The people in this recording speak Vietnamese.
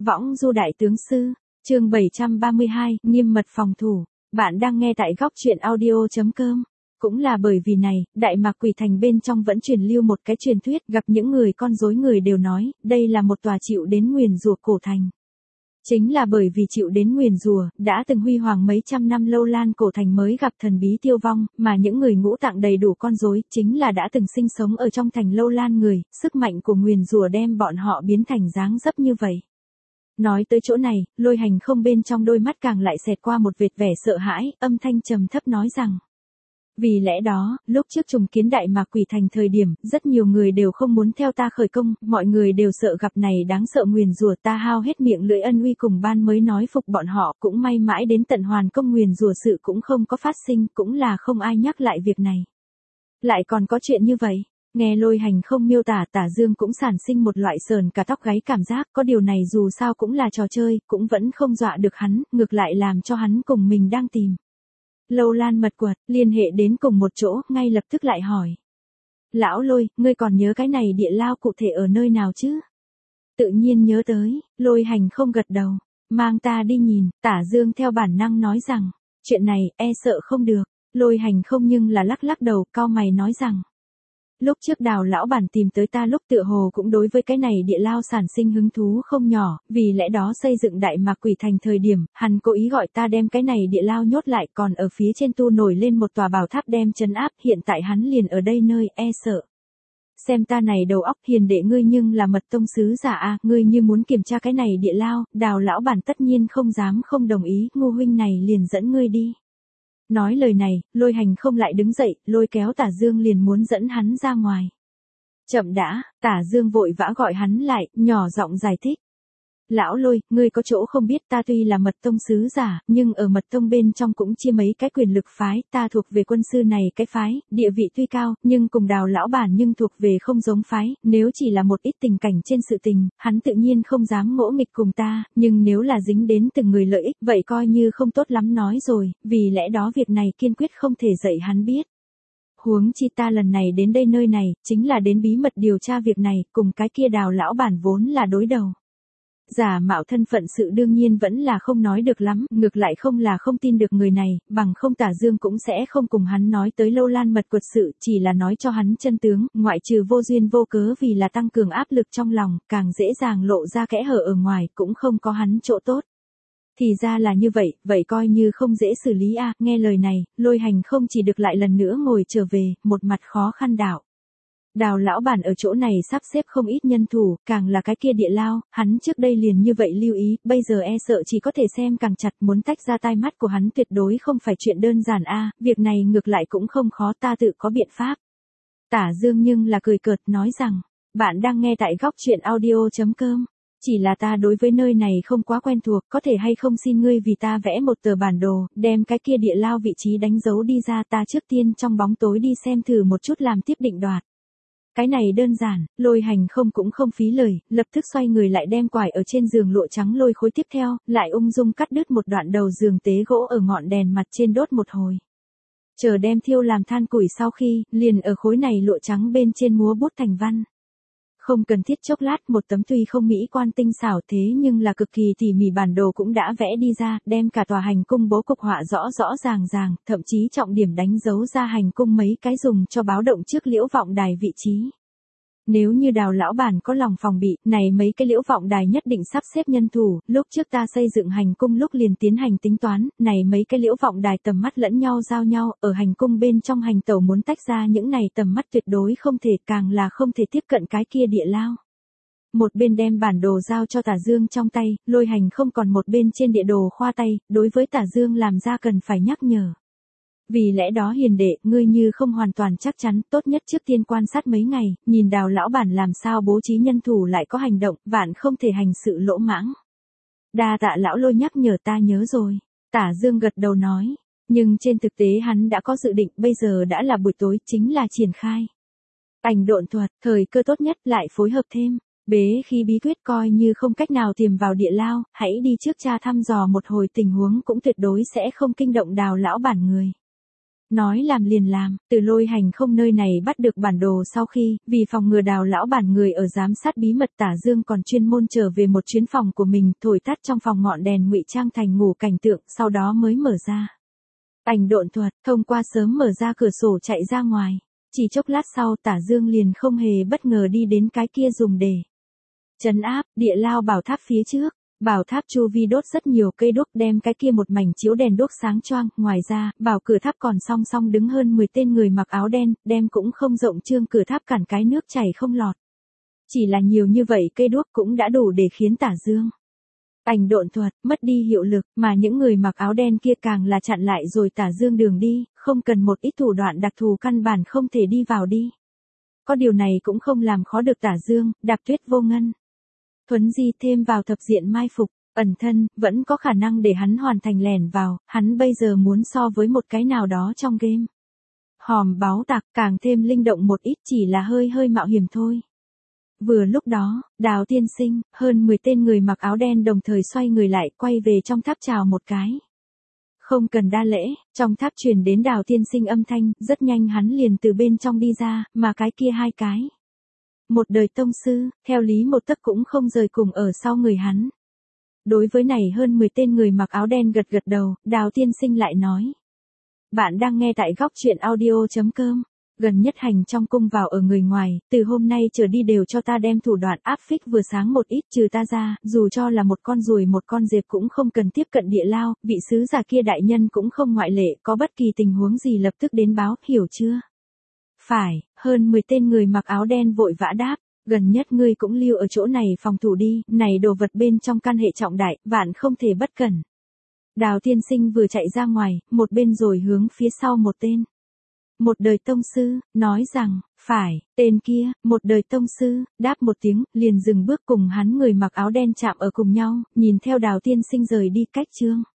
Võng du đại tướng sư, chương 732, nghiêm mật phòng thủ. Bạn đang nghe tại góc truyện audio.com. Cũng là bởi vì này, Đại Mạc Quỷ Thành bên trong vẫn truyền lưu một cái truyền thuyết, gặp những người con rối người đều nói, đây là một tòa chịu đến nguyền rủa cổ thành. Chính là bởi vì chịu đến nguyền rủa, đã từng huy hoàng mấy trăm năm lâu lan cổ thành mới gặp thần bí tiêu vong, mà những người ngũ tạng đầy đủ con rối, chính là đã từng sinh sống ở trong thành lâu lan người, sức mạnh của nguyền rủa đem bọn họ biến thành dáng dấp như vậy. Nói tới chỗ này, Lôi Hành không bên trong đôi mắt càng lại xẹt qua một vệt vẻ sợ hãi, âm thanh trầm thấp nói rằng. Vì lẽ đó, lúc trước trùng kiến Đại Mạc Quỷ Thành thời điểm, rất nhiều người đều không muốn theo ta khởi công, mọi người đều sợ gặp này đáng sợ nguyền rủa, ta hao hết miệng lưỡi ân uy cùng ban mới nói phục bọn họ, cũng may mãi đến tận hoàn công nguyền rủa sự cũng không có phát sinh, cũng là không ai nhắc lại việc này. Lại còn có chuyện như vậy. Nghe Lôi Hành không miêu tả, Tả Dương cũng sản sinh một loại sờn cả tóc gáy cảm giác, có điều này dù sao cũng là trò chơi, cũng vẫn không dọa được hắn, ngược lại làm cho hắn cùng mình đang tìm. Lâu lan mật quật, liên hệ đến cùng một chỗ, ngay lập tức lại hỏi. Lão Lôi, ngươi còn nhớ cái này địa lao cụ thể ở nơi nào chứ? Tự nhiên nhớ tới, Lôi Hành không gật đầu, mang ta đi nhìn, Tả Dương theo bản năng nói rằng, chuyện này, e sợ không được, Lôi Hành không nhưng là lắc lắc đầu, cau mày nói rằng. Lúc trước Đào lão bản tìm tới ta lúc tựa hồ cũng đối với cái này địa lao sản sinh hứng thú không nhỏ, vì lẽ đó xây dựng Đại Mạc Quỷ Thành thời điểm, hắn cố ý gọi ta đem cái này địa lao nhốt lại, còn ở phía trên tu nổi lên một tòa bảo tháp đem trấn áp, hiện tại hắn liền ở đây nơi, e sợ. Xem ta này đầu óc hiền đệ ngươi nhưng là mật tông sứ giả a, ngươi như muốn kiểm tra cái này địa lao, Đào lão bản tất nhiên không dám không đồng ý, ngu huynh này liền dẫn ngươi đi. Nói lời này, Lôi Hành không lại đứng dậy, lôi kéo Tả Dương liền muốn dẫn hắn ra ngoài. Chậm đã, Tả Dương vội vã gọi hắn lại, nhỏ giọng giải thích. Lão Lôi, ngươi có chỗ không biết, ta tuy là mật tông sứ giả, nhưng ở mật tông bên trong cũng chia mấy cái quyền lực phái, ta thuộc về quân sư này cái phái, địa vị tuy cao, nhưng cùng Đào lão bản nhưng thuộc về không giống phái, nếu chỉ là một ít tình cảnh trên sự tình, hắn tự nhiên không dám ngỗ nghịch cùng ta, nhưng nếu là dính đến từng người lợi ích, vậy coi như không tốt lắm nói rồi, vì lẽ đó việc này kiên quyết không thể dạy hắn biết. Huống chi ta lần này đến đây nơi này, chính là đến bí mật điều tra việc này, cùng cái kia Đào lão bản vốn là đối đầu. Giả mạo thân phận sự đương nhiên vẫn là không nói được lắm, ngược lại không là không tin được người này, bằng không Tả Dương cũng sẽ không cùng hắn nói tới lâu lan mật quật sự, chỉ là nói cho hắn chân tướng, ngoại trừ vô duyên vô cớ vì là tăng cường áp lực trong lòng, càng dễ dàng lộ ra kẽ hở ở ngoài, cũng không có hắn chỗ tốt. Thì ra là như vậy, vậy coi như không dễ xử lý a. Nghe lời này, Lôi Hành không chỉ được lại lần nữa ngồi trở về, một mặt khó khăn đảo. Đào lão bản ở chỗ này sắp xếp không ít nhân thủ, càng là cái kia địa lao, hắn trước đây liền như vậy lưu ý, bây giờ e sợ chỉ có thể xem càng chặt, muốn tách ra tai mắt của hắn tuyệt đối không phải chuyện đơn giản a, việc này ngược lại cũng không khó, ta tự có biện pháp. Tả Dương nhưng là cười cợt nói rằng, bạn đang nghe tại góc truyện audio.com. Chỉ là ta đối với nơi này không quá quen thuộc, có thể hay không xin ngươi vì ta vẽ một tờ bản đồ, đem cái kia địa lao vị trí đánh dấu đi ra, ta trước tiên trong bóng tối đi xem thử một chút làm tiếp định đoạt. Cái này đơn giản, Lôi Hành không cũng không phí lời, lập tức xoay người lại đem quải ở trên giường lụa trắng lôi khối tiếp theo, lại ung dung cắt đứt một đoạn đầu giường tế gỗ ở ngọn đèn mặt trên đốt một hồi. Chờ đem thiêu làm than củi sau khi, liền ở khối này lụa trắng bên trên múa bút thành văn. Không cần thiết chốc lát, một tấm tuy không mỹ quan tinh xảo thế nhưng là cực kỳ tỉ mỉ bản đồ cũng đã vẽ đi ra, đem cả tòa hành cung bố cục họa rõ rõ ràng, thậm chí trọng điểm đánh dấu ra hành cung mấy cái dùng cho báo động trước liễu vọng đài vị trí. Nếu như Đào lão bản có lòng phòng bị, này mấy cái liễu vọng đài nhất định sắp xếp nhân thủ, lúc trước ta xây dựng hành cung lúc liền tiến hành tính toán, này mấy cái liễu vọng đài tầm mắt lẫn nhau giao nhau, ở hành cung bên trong hành tẩu muốn tách ra những này tầm mắt tuyệt đối không thể, càng là không thể tiếp cận cái kia địa lao. Một bên đem bản đồ giao cho Tả Dương trong tay, Lôi Hành không còn một bên trên địa đồ khoa tay, đối với Tả Dương làm ra cần phải nhắc nhở. Vì lẽ đó hiền đệ, ngươi như không hoàn toàn chắc chắn, tốt nhất trước tiên quan sát mấy ngày, nhìn Đào lão bản làm sao bố trí nhân thủ lại có hành động, vạn không thể hành sự lỗ mãng. Đa tạ lão Lôi nhắc nhở, ta nhớ rồi. Tả Dương gật đầu nói, nhưng trên thực tế hắn đã có dự định, bây giờ đã là buổi tối, chính là triển khai. Ảnh độn thuật, thời cơ tốt nhất lại phối hợp thêm. Bế khi bí quyết coi như không cách nào tiềm vào địa lao, hãy đi trước tra thăm dò một hồi tình huống cũng tuyệt đối sẽ không kinh động Đào lão bản người. Nói làm liền làm, Từ Lôi Hành không nơi này bắt được bản đồ sau khi, vì phòng ngừa Đào lão bản người ở giám sát bí mật Tả Dương còn chuyên môn trở về một chuyến phòng của mình, thổi tắt trong phòng ngọn đèn ngụy trang thành ngủ cảnh tượng, sau đó mới mở ra. Ảnh độn thuật, thông qua sớm mở ra cửa sổ chạy ra ngoài. Chỉ chốc lát sau Tả Dương liền không hề bất ngờ đi đến cái kia dùng để trấn áp địa lao bảo tháp phía trước. Bảo tháp chu vi đốt rất nhiều cây đuốc đem cái kia một mảnh chiếu đèn đuốc sáng choang, ngoài ra, bảo cửa tháp còn song song đứng hơn 10 tên người mặc áo đen, đem cũng không rộng trương cửa tháp cản cái nước chảy không lọt. Chỉ là nhiều như vậy cây đuốc cũng đã đủ để khiến Tả Dương ảnh độn thuật mất đi hiệu lực, mà những người mặc áo đen kia càng là chặn lại rồi Tả Dương đường đi, không cần một ít thủ đoạn đặc thù căn bản không thể đi vào đi. Có điều này cũng không làm khó được Tả Dương, Đạp Tuyết Vô Ngân, Thuấn Di thêm vào thập diện mai phục, ẩn thân, vẫn có khả năng để hắn hoàn thành lẻn vào, hắn bây giờ muốn so với một cái nào đó trong game. Hòm báo tặc càng thêm linh động một ít, chỉ là hơi mạo hiểm thôi. Vừa lúc đó, Đào tiên sinh, hơn 10 tên người mặc áo đen đồng thời xoay người lại, quay về trong tháp chào một cái. Không cần đa lễ, trong tháp truyền đến Đào tiên sinh âm thanh, rất nhanh hắn liền từ bên trong đi ra, mà cái kia hai cái. Một đời tông sư, theo lý một tấc cũng không rời cùng ở sau người hắn. Đối với này hơn 10 tên người mặc áo đen gật gật đầu, Đào tiên sinh lại nói. Bạn đang nghe tại góc truyện audio.com. Gần nhất hành trong cung vào ở người ngoài, từ hôm nay trở đi đều cho ta đem thủ đoạn áp phích vừa sáng một ít, trừ ta ra, dù cho là một con ruồi một con dẹp cũng không cần tiếp cận địa lao, vị sứ giả kia đại nhân cũng không ngoại lệ, có bất kỳ tình huống gì lập tức đến báo, hiểu chưa? Phải, hơn 10 tên người mặc áo đen vội vã đáp, gần nhất ngươi cũng lưu ở chỗ này phòng thủ đi, này đồ vật bên trong căn hệ trọng đại, vạn không thể bất cẩn. Đào tiên sinh vừa chạy ra ngoài, một bên rồi hướng phía sau một tên. Một đời tông sư, nói rằng, phải, tên kia, một đời tông sư, đáp một tiếng, liền dừng bước cùng hắn người mặc áo đen chạm ở cùng nhau, nhìn theo Đào tiên sinh rời đi cách chương.